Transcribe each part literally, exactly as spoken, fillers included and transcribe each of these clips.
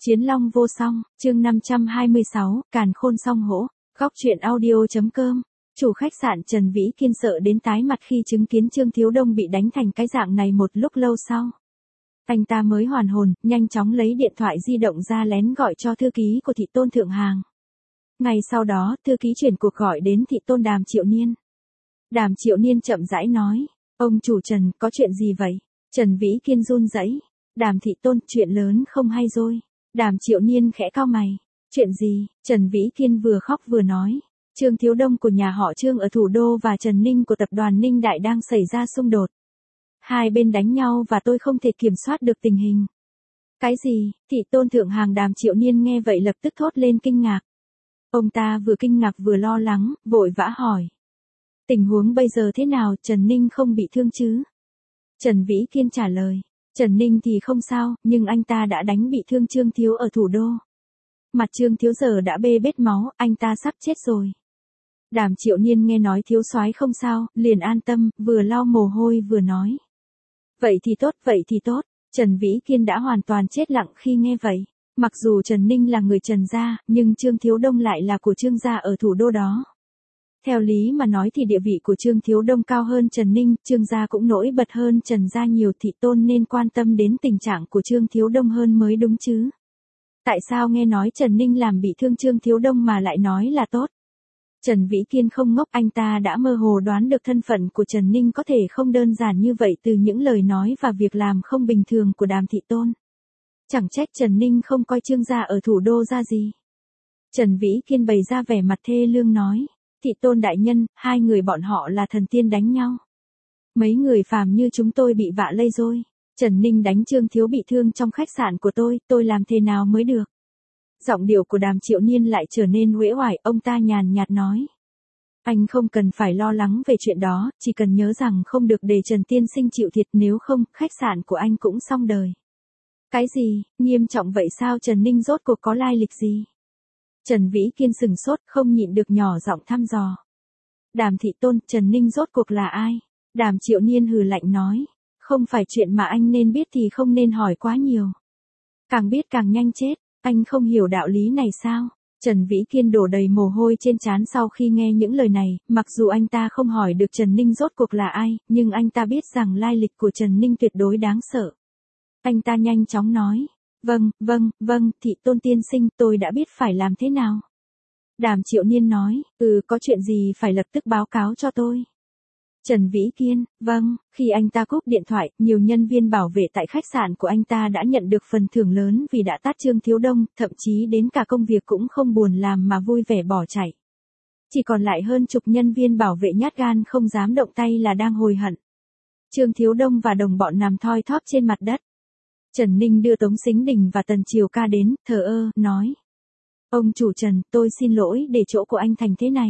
Chiến long vô song, chương năm trăm hai mươi sáu, càn khôn song hỗ, góc truyện audio.com. Chủ khách sạn Trần Vĩ Kiên sợ đến tái mặt khi chứng kiến Trương Thiếu Đông bị đánh thành cái dạng này một lúc lâu sau. Anh ta mới hoàn hồn, nhanh chóng lấy điện thoại di động ra lén gọi cho thư ký của thị tôn Thượng Hàng. Ngày sau đó, thư ký chuyển cuộc gọi đến thị tôn Đàm Triệu Niên. Đàm Triệu Niên chậm rãi nói, ông chủ Trần, có chuyện gì vậy? Trần Vĩ Kiên run rẩy. Đàm thị tôn, chuyện lớn không hay rồi. Đàm Triệu Niên khẽ cau mày. Chuyện gì? Trần Vĩ Kiên vừa khóc vừa nói. Trương Thiếu Đông của nhà họ Trương ở thủ đô và Trần Ninh của tập đoàn Ninh Đại đang xảy ra xung đột. Hai bên đánh nhau và tôi không thể kiểm soát được tình hình. Cái gì? Thị tôn Thượng Hàng Đàm Triệu Niên nghe vậy lập tức thốt lên kinh ngạc. Ông ta vừa kinh ngạc vừa lo lắng, vội vã hỏi. Tình huống bây giờ thế nào, Trần Ninh không bị thương chứ? Trần Vĩ Kiên trả lời. Trần Ninh thì không sao, nhưng anh ta đã đánh bị thương Trương Thiếu ở thủ đô. Mặt Trương Thiếu giờ đã bê bết máu, anh ta sắp chết rồi. Đàm Triệu Niên nghe nói Thiếu soái không sao, liền an tâm, vừa lau mồ hôi vừa nói. Vậy thì tốt, vậy thì tốt. Trần Vĩ Kiên đã hoàn toàn chết lặng khi nghe vậy. Mặc dù Trần Ninh là người Trần gia, nhưng Trương Thiếu Đông lại là của Trương gia ở thủ đô đó. Theo lý mà nói thì địa vị của Trương Thiếu Đông cao hơn Trần Ninh, Trương gia cũng nổi bật hơn Trần gia nhiều, thị tôn nên quan tâm đến tình trạng của Trương Thiếu Đông hơn mới đúng chứ. Tại sao nghe nói Trần Ninh làm bị thương Trương Thiếu Đông mà lại nói là tốt? Trần Vĩ Kiên không ngốc, anh ta đã mơ hồ đoán được thân phận của Trần Ninh có thể không đơn giản như vậy từ những lời nói và việc làm không bình thường của Đàm thị tôn. Chẳng trách Trần Ninh không coi Trương gia ở thủ đô ra gì. Trần Vĩ Kiên bày ra vẻ mặt thê lương nói. Thị tôn đại nhân, hai người bọn họ là thần tiên đánh nhau. Mấy người phàm như chúng tôi bị vạ lây rồi. Trần Ninh đánh Trương Thiếu bị thương trong khách sạn của tôi, tôi làm thế nào mới được? Giọng điệu của Đàm Triệu Niên lại trở nên uể oải, ông ta nhàn nhạt nói. Anh không cần phải lo lắng về chuyện đó, chỉ cần nhớ rằng không được để Trần Tiên Sinh chịu thiệt, nếu không, khách sạn của anh cũng xong đời. Cái gì, nghiêm trọng vậy sao? Trần Ninh rốt cuộc có lai lịch gì? Trần Vĩ Kiên sừng sốt, không nhịn được nhỏ giọng thăm dò. Đàm thị tôn, Trần Ninh rốt cuộc là ai? Đàm Triệu Niên hừ lạnh nói. Không phải chuyện mà anh nên biết thì không nên hỏi quá nhiều. Càng biết càng nhanh chết, anh không hiểu đạo lý này sao? Trần Vĩ Kiên đổ đầy mồ hôi trên trán sau khi nghe những lời này, mặc dù anh ta không hỏi được Trần Ninh rốt cuộc là ai, nhưng anh ta biết rằng lai lịch của Trần Ninh tuyệt đối đáng sợ. Anh ta nhanh chóng nói. Vâng, vâng, vâng, thị tôn tiên sinh, tôi đã biết phải làm thế nào. Đàm Triệu Niên nói, ừ, có chuyện gì phải lập tức báo cáo cho tôi. Trần Vĩ Kiên, vâng, khi anh ta cúp điện thoại, nhiều nhân viên bảo vệ tại khách sạn của anh ta đã nhận được phần thưởng lớn vì đã tát Trương Thiếu Đông, thậm chí đến cả công việc cũng không buồn làm mà vui vẻ bỏ chạy. Chỉ còn lại hơn chục nhân viên bảo vệ nhát gan không dám động tay là đang hối hận. Trương Thiếu Đông và đồng bọn nằm thoi thóp trên mặt đất. Trần Ninh đưa Tống Sính Đình và Tần Triều Ca đến, thờ ơ, nói. Ông chủ Trần, tôi xin lỗi để chỗ của anh thành thế này.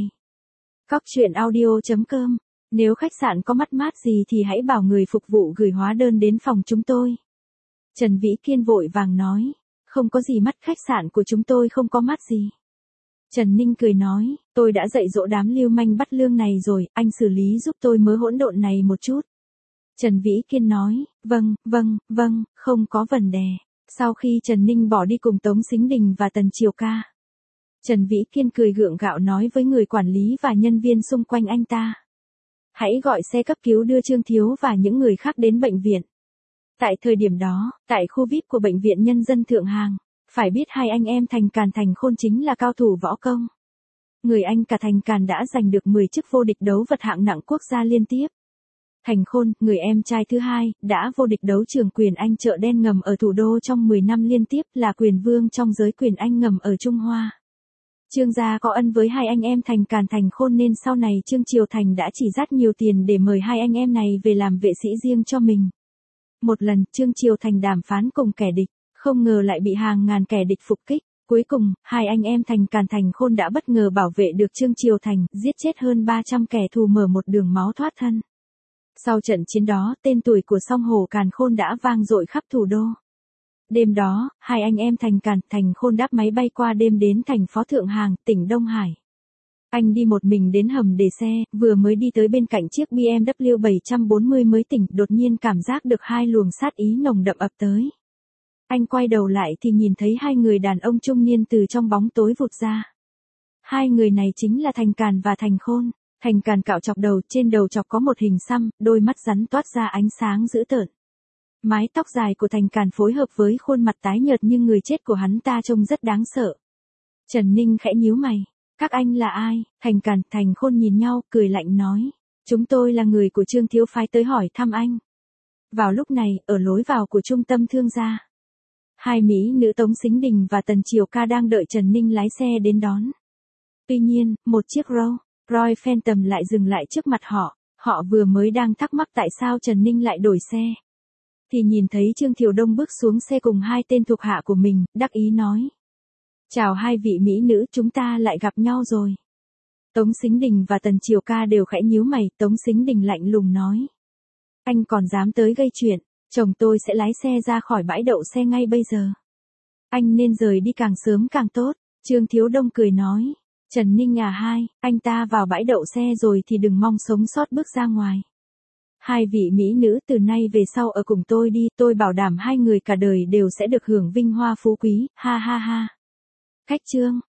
Góc truyện audio.com. Nếu khách sạn có mất mát gì thì hãy bảo người phục vụ gửi hóa đơn đến phòng chúng tôi. Trần Vĩ Kiên vội vàng nói. Không có gì mất, khách sạn của chúng tôi không có mất gì. Trần Ninh cười nói, tôi đã dạy dỗ đám lưu manh bắt lương này rồi, anh xử lý giúp tôi mớ hỗn độn này một chút. Trần Vĩ Kiên nói, vâng, vâng, vâng, không có vấn đề. Sau khi Trần Ninh bỏ đi cùng Tống Sính Đình và Tần Triều Ca, Trần Vĩ Kiên cười gượng gạo nói với người quản lý và nhân viên xung quanh anh ta. Hãy gọi xe cấp cứu đưa Trương Thiếu và những người khác đến bệnh viện. Tại thời điểm đó, tại khu vi ai pi của bệnh viện Nhân dân Thượng Hàng, phải biết hai anh em Thành Càn Thành Khôn chính là cao thủ võ công. Người anh cả Thành Càn đã giành được mười chức vô địch đấu vật hạng nặng quốc gia liên tiếp. Thành Khôn, người em trai thứ hai, đã vô địch đấu trường quyền Anh chợ đen ngầm ở thủ đô trong mười năm liên tiếp, là quyền vương trong giới quyền Anh ngầm ở Trung Hoa. Trương gia có ân với hai anh em Thành Càn Thành Khôn nên sau này Trương Triều Thành đã chỉ dắt nhiều tiền để mời hai anh em này về làm vệ sĩ riêng cho mình. Một lần, Trương Triều Thành đàm phán cùng kẻ địch, không ngờ lại bị hàng ngàn kẻ địch phục kích. Cuối cùng, hai anh em Thành Càn Thành Khôn đã bất ngờ bảo vệ được Trương Triều Thành, giết chết hơn ba trăm kẻ thù, mở một đường máu thoát thân. Sau trận chiến đó, tên tuổi của song hổ Càn Khôn đã vang dội khắp thủ đô. Đêm đó, hai anh em Thành Càn, Thành Khôn đáp máy bay qua đêm đến thành phố Thượng Hàng, tỉnh Đông Hải. Anh đi một mình đến hầm để xe, vừa mới đi tới bên cạnh chiếc bê em vê bảy trăm bốn mươi mới tỉnh, đột nhiên cảm giác được hai luồng sát ý nồng đậm ập tới. Anh quay đầu lại thì nhìn thấy hai người đàn ông trung niên từ trong bóng tối vụt ra. Hai người này chính là Thành Càn và Thành Khôn. Thành Càn cạo chọc đầu, trên đầu chọc có một hình xăm, đôi mắt rắn toát ra ánh sáng dữ tợn. Mái tóc dài của Thành Càn phối hợp với khuôn mặt tái nhợt nhưng người chết của hắn ta trông rất đáng sợ. Trần Ninh khẽ nhíu mày. Các anh là ai? Thành Càn, Thành Khôn nhìn nhau, cười lạnh nói. Chúng tôi là người của Trương Thiếu phái tới hỏi thăm anh. Vào lúc này, ở lối vào của trung tâm thương gia, hai mỹ nữ Tống Sính Đình và Tần Triều Ca đang đợi Trần Ninh lái xe đến đón. Tuy nhiên, một chiếc Rolls Royce Phantom lại dừng lại trước mặt họ. Họ vừa mới đang thắc mắc tại sao Trần Ninh lại đổi xe, thì nhìn thấy Trương Thiều Đông bước xuống xe cùng hai tên thuộc hạ của mình, đắc ý nói. Chào hai vị mỹ nữ, chúng ta lại gặp nhau rồi. Tống Sính Đình và Tần Triều Ca đều khẽ nhíu mày, Tống Sính Đình lạnh lùng nói. Anh còn dám tới gây chuyện, chồng tôi sẽ lái xe ra khỏi bãi đậu xe ngay bây giờ. Anh nên rời đi càng sớm càng tốt. Trương Thiếu Đông cười nói. Trần Ninh à hai, anh ta vào bãi đậu xe rồi thì đừng mong sống sót bước ra ngoài. Hai vị mỹ nữ từ nay về sau ở cùng tôi đi, tôi bảo đảm hai người cả đời đều sẽ được hưởng vinh hoa phú quý, ha ha ha. Khách trương,